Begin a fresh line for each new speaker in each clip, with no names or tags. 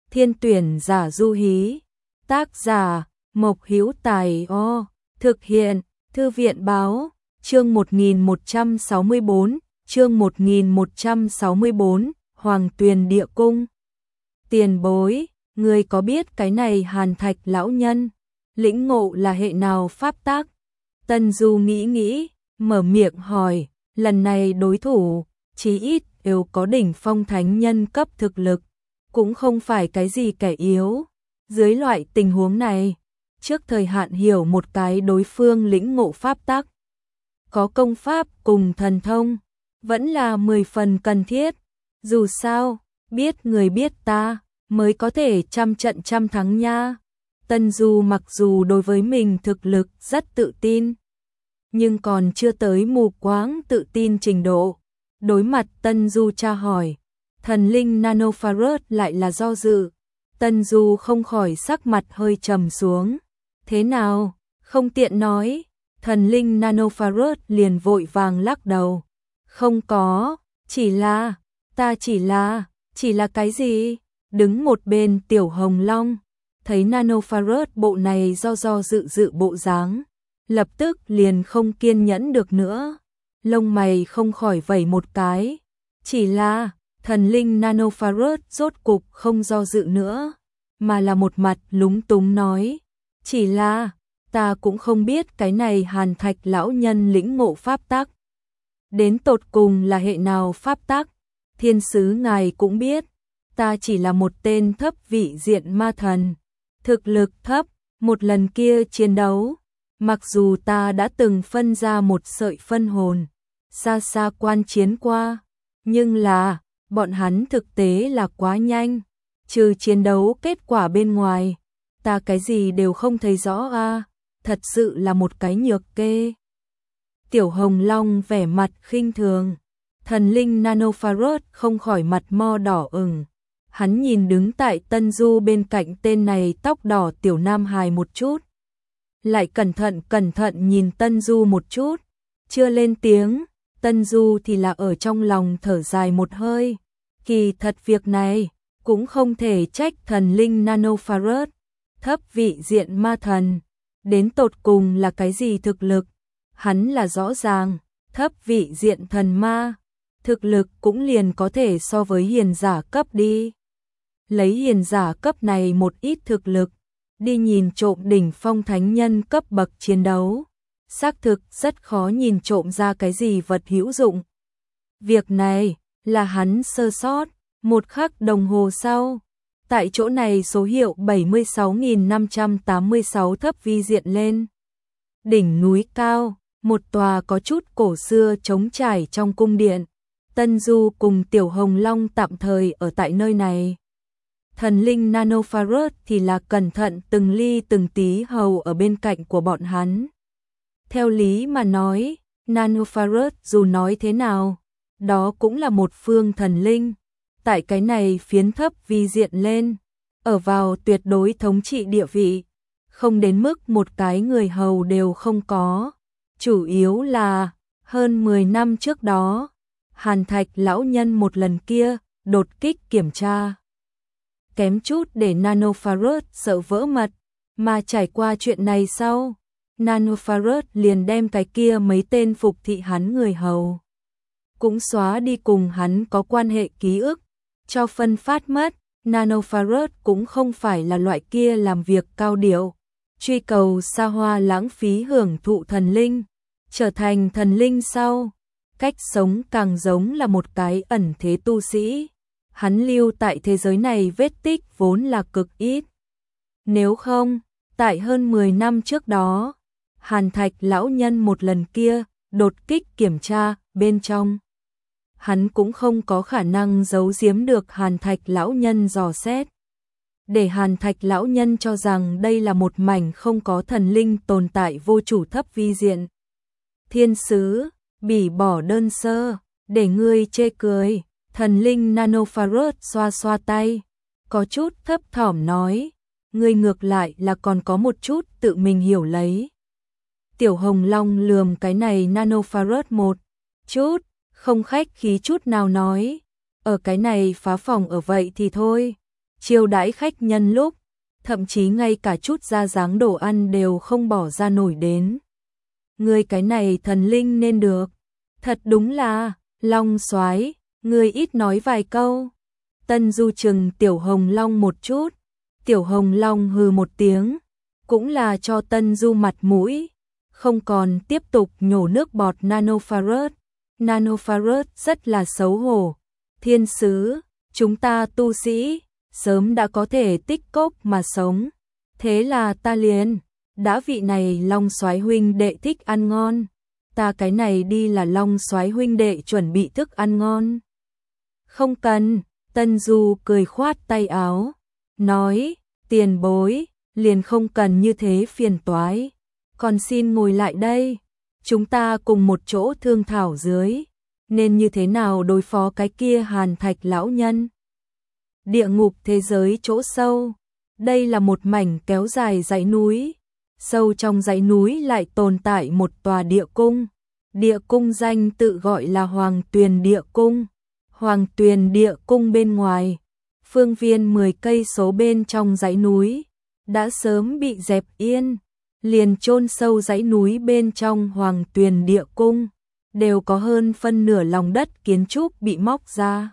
Thiên tuyển giả du hí. Tác giả Mộc Hữu Tài. Thực hiện Thư viện báo. Chương 1164, chương 1164, Hoàng Tuyền Địa Cung. Tiền bối, người có biết cái này Hàn Thạch lão nhân lĩnh ngộ là hệ nào pháp tác? Tân Du nghĩ, mở miệng hỏi, lần này đối thủ, chí ít đều có đỉnh phong thánh nhân cấp thực lực, cũng không phải cái gì kẻ yếu. Dưới loại tình huống này, trước thời hạn hiểu một cái đối phương lĩnh ngộ pháp tắc, có công pháp cùng thần thông, vẫn là 10 phần cần thiết. Dù sao, biết người biết ta, mới có thể trăm trận trăm thắng nha. Tân Du mặc dù đối với mình thực lực rất tự tin, nhưng còn chưa tới mù quáng tự tin trình độ. Đối mặt Tân Du tra hỏi, thần linh nanofarad lại là do dự. Tân Du không khỏi sắc mặt hơi trầm xuống. Thế nào, không tiện nói. Thần linh nanofarad liền vội vàng lắc đầu. Không có, ta chỉ là cái gì? Đứng một bên Tiểu Hồng Long, thấy nanofarad bộ này do dự bộ dáng, lập tức liền không kiên nhẫn được nữa. Lông mày không khỏi vẩy một cái. Chỉ là, thần linh nanofarad rốt cục không do dự nữa, mà là một mặt lúng túng nói. Chỉ là, ta cũng không biết cái này Hàn Thạch lão nhân lĩnh ngộ pháp tắc đến tột cùng là hệ nào pháp tắc. Thiên sứ ngài cũng biết, ta chỉ là một tên thấp vị diện ma thần, thực lực thấp. Một lần kia chiến đấu, mặc dù ta đã từng phân ra một sợi phân hồn, xa xa quan chiến qua, nhưng là, bọn hắn thực tế là quá nhanh, trừ chiến đấu kết quả bên ngoài, ta cái gì đều không thấy rõ a, thật sự là một cái nhược kê. Tiểu Hồng Long vẻ mặt khinh thường, thần linh nanofarad không khỏi mặt mo đỏ ửng. Hắn nhìn đứng tại Tân Du bên cạnh tên này tóc đỏ tiểu nam hài một chút, lại cẩn thận nhìn Tân Du một chút, chưa lên tiếng. Tân Du thì là ở trong lòng thở dài một hơi. Kỳ thật việc này cũng không thể trách thần linh nanofarad, thấp vị diện ma thần, đến tột cùng là cái gì thực lực, hắn là rõ ràng. Thấp vị diện thần ma, thực lực cũng liền có thể so với hiền giả cấp đi. Lấy hiền giả cấp này một ít thực lực, đi nhìn trộm đỉnh phong thánh nhân cấp bậc chiến đấu, xác thực rất khó nhìn trộm ra cái gì vật hữu dụng. Việc này là hắn sơ sót. Một khắc đồng hồ sau, tại chỗ này số hiệu 76.586 thấp vi diện lên. Đỉnh núi cao, một tòa có chút cổ xưa trống trải trong cung điện. Tân Du cùng Tiểu Hồng Long tạm thời ở tại nơi này. Thần linh nanofarad thì là cẩn thận từng ly từng tí hầu ở bên cạnh của bọn hắn. Theo lý mà nói, nanofarad dù nói thế nào, đó cũng là một phương thần linh. Tại cái này phiến thấp vi diện lên, ở vào tuyệt đối thống trị địa vị, không đến mức một cái người hầu đều không có. Chủ yếu là, hơn 10 năm trước đó, Hàn Thạch lão nhân một lần kia, đột kích kiểm tra. Kém chút để nanofarad sợ vỡ mật, mà trải qua chuyện này sau, nanofarad liền đem cái kia mấy tên phục thị hắn người hầu cũng xóa đi cùng hắn có quan hệ ký ức, cho phân phát mất. Nanofarad cũng không phải là loại kia làm việc cao điệu, truy cầu xa hoa lãng phí hưởng thụ thần linh. Trở thành thần linh sau, cách sống càng giống là một cái ẩn thế tu sĩ. Hắn lưu tại thế giới này vết tích vốn là cực ít. Nếu không, tại hơn 10 năm trước đó, Hàn Thạch lão nhân một lần kia, đột kích kiểm tra, bên trong, hắn cũng không có khả năng giấu giếm được Hàn Thạch lão nhân dò xét. Để Hàn Thạch lão nhân cho rằng đây là một mảnh không có thần linh tồn tại vô chủ thấp vi diện. Thiên sứ, bỉ bỏ đơn sơ, để ngươi chê cười. Thần linh nanofarad xoa xoa tay, có chút thấp thỏm nói, ngươi ngược lại là còn có một chút tự mình hiểu lấy. Tiểu Hồng Long lườm cái này nanofarad một chút, không khách khí chút nào nói, ở cái này phá phòng ở vậy thì thôi, chiêu đãi khách nhân lúc, thậm chí ngay cả chút ra dáng đồ ăn đều không bỏ ra nổi đến. Ngươi cái này thần linh nên được, thật đúng là, Long Soái, ngươi ít nói vài câu. Tân Du chừng Tiểu Hồng Long một chút, Tiểu Hồng Long hừ một tiếng, cũng là cho Tân Du mặt mũi, không còn tiếp tục nhổ nước bọt Nanofarad. Nanofarad rất là xấu hổ, thiên sứ, chúng ta tu sĩ, sớm đã có thể tích cốc mà sống, thế là ta liền, đã vị này Long Soái huynh đệ thích ăn ngon, ta cái này đi là Long Soái huynh đệ chuẩn bị thức ăn ngon. Không cần, Tân Du cười khoát tay áo, nói, tiền bối, liền không cần như thế phiền toái, còn xin ngồi lại đây, chúng ta cùng một chỗ thương thảo dưới, nên như thế nào đối phó cái kia Hàn Thạch lão nhân. Địa ngục thế giới chỗ sâu, đây là một mảnh kéo dài dãy núi, sâu trong dãy núi lại tồn tại một tòa địa cung. Địa cung danh tự gọi là Hoàng Tuyền Địa Cung. Hoàng Tuyền Địa Cung bên ngoài, phương viên 10 cây số bên trong dãy núi, đã sớm bị dẹp yên, liền chôn sâu dãy núi bên trong Hoàng Tuyền Địa Cung, đều có hơn phân nửa lòng đất kiến trúc bị móc ra.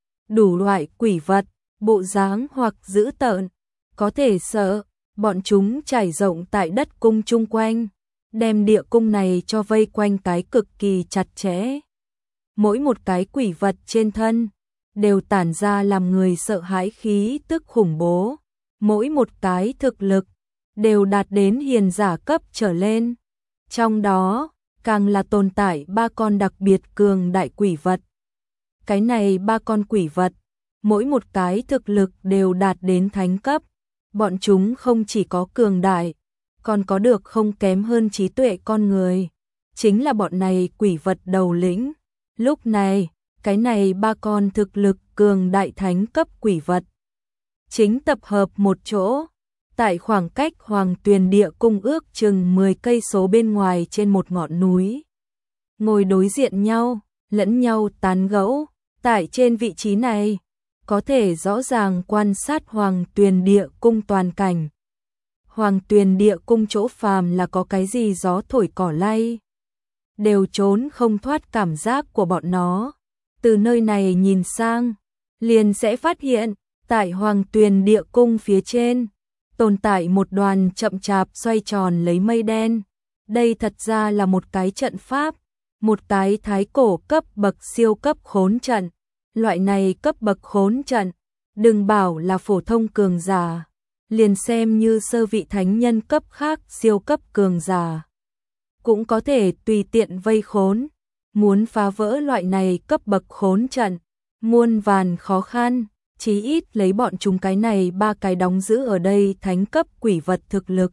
Đủ loại quỷ vật, bộ dáng hoặc dữ tợn, có thể sợ, bọn chúng trải rộng tại đất cung chung quanh, đem địa cung này cho vây quanh cái cực kỳ chặt chẽ. Mỗi một cái quỷ vật trên thân đều tản ra làm người sợ hãi khí tức khủng bố, mỗi một cái thực lực đều đạt đến hiền giả cấp trở lên. Trong đó, càng là tồn tại 3 con đặc biệt cường đại quỷ vật. Cái này 3 con quỷ vật, mỗi một cái thực lực đều đạt đến thánh cấp, bọn chúng không chỉ có cường đại, còn có được không kém hơn trí tuệ con người, chính là bọn này quỷ vật đầu lĩnh. Lúc này, cái này 3 con thực lực cường đại thánh cấp quỷ vật chính tập hợp một chỗ, tại khoảng cách Hoàng Tuyền Địa Cung ước chừng 10 cây số bên ngoài trên một ngọn núi. Ngồi đối diện nhau, lẫn nhau tán gẫu, tại trên vị trí này, có thể rõ ràng quan sát Hoàng Tuyền Địa Cung toàn cảnh. Hoàng Tuyền Địa Cung chỗ phàm là có cái gì gió thổi cỏ lay, đều trốn không thoát cảm giác của bọn nó. Từ nơi này nhìn sang, liền sẽ phát hiện, tại Hoàng Tuyền Địa Cung phía trên, tồn tại một đoàn chậm chạp xoay tròn lấy mây đen. Đây thật ra là một cái trận pháp, một cái thái cổ cấp bậc siêu cấp khốn trận. Loại này cấp bậc khốn trận, đừng bảo là phổ thông cường giả, liền xem như sơ vị thánh nhân cấp khác siêu cấp cường giả, cũng có thể tùy tiện vây khốn. Muốn phá vỡ loại này cấp bậc khốn trận, muôn vàn khó khăn, chí ít lấy bọn chúng cái này 3 cái đóng giữ ở đây thánh cấp quỷ vật thực lực,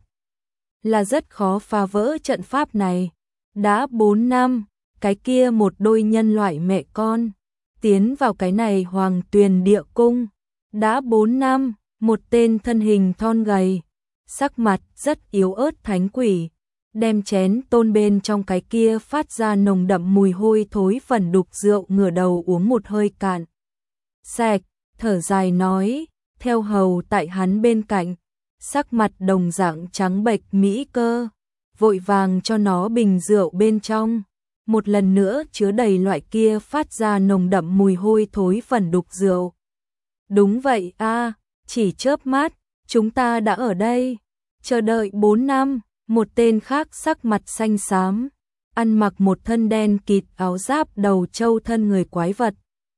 là rất khó phá vỡ trận pháp này. Đã 4 năm, cái kia một đôi nhân loại mẹ con tiến vào cái này Hoàng Tuyền Địa Cung. Đã 4 năm, một tên thân hình thon gầy, sắc mặt rất yếu ớt thánh quỷ, đem chén tôn bên trong cái kia phát ra nồng đậm mùi hôi thối phần đục rượu ngửa đầu uống một hơi cạn sạch, thở dài nói, theo hầu tại hắn bên cạnh, sắc mặt đồng dạng trắng bệch mỹ cơ, vội vàng cho nó bình rượu bên trong, một lần nữa chứa đầy loại kia phát ra nồng đậm mùi hôi thối phần đục rượu. Đúng vậy a, chỉ chớp mắt, chúng ta đã ở đây, chờ đợi 4 năm. Một tên khác sắc mặt xanh xám, ăn mặc một thân đen kịt áo giáp đầu trâu thân người quái vật.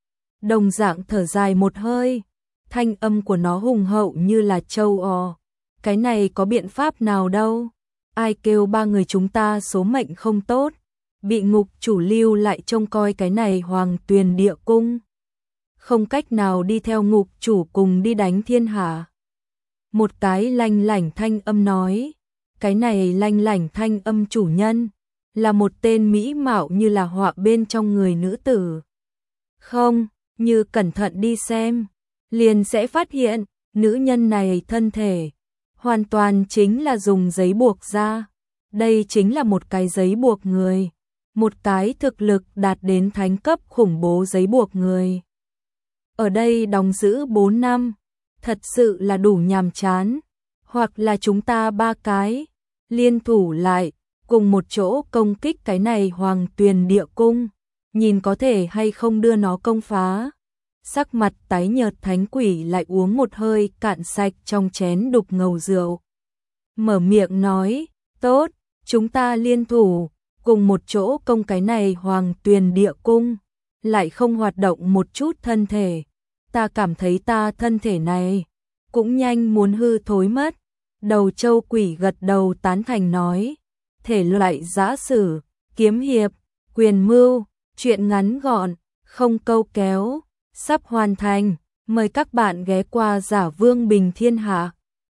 Đồng dạng thở dài một hơi, thanh âm của nó hùng hậu như là trâu ò. Cái này có biện pháp nào đâu, ai kêu 3 người chúng ta số mệnh không tốt, bị ngục chủ lưu lại trông coi cái này Hoàng Tuyền Địa Cung. Không cách nào đi theo ngục chủ cùng đi đánh thiên hạ. Một cái lanh lảnh thanh âm nói. Cái này lanh lảnh thanh âm chủ nhân, là một tên mỹ mạo như là họa bên trong người nữ tử. Không, như cẩn thận đi xem, liền sẽ phát hiện, nữ nhân này thân thể, hoàn toàn chính là dùng giấy buộc ra. Đây chính là một cái giấy buộc người, một cái thực lực đạt đến thánh cấp khủng bố giấy buộc người. Ở đây đóng giữ 4 năm, thật sự là đủ nhàm chán. Hoặc là chúng ta ba cái liên thủ lại, cùng một chỗ công kích cái này Hoàng Tuyền Địa Cung, nhìn có thể hay không đưa nó công phá. Sắc mặt tái nhợt thánh quỷ lại uống một hơi cạn sạch trong chén đục ngầu rượu. Mở miệng nói, tốt, chúng ta liên thủ, cùng một chỗ công cái này Hoàng Tuyền Địa Cung, lại không hoạt động một chút thân thể. Ta cảm thấy ta thân thể này cũng nhanh muốn hư thối mất. Đầu châu quỷ gật đầu tán thành nói, thể loại giã sử, kiếm hiệp, quyền mưu, chuyện ngắn gọn, không câu kéo, sắp hoàn thành, mời các bạn ghé qua Giả Vương Bình Thiên Hạ.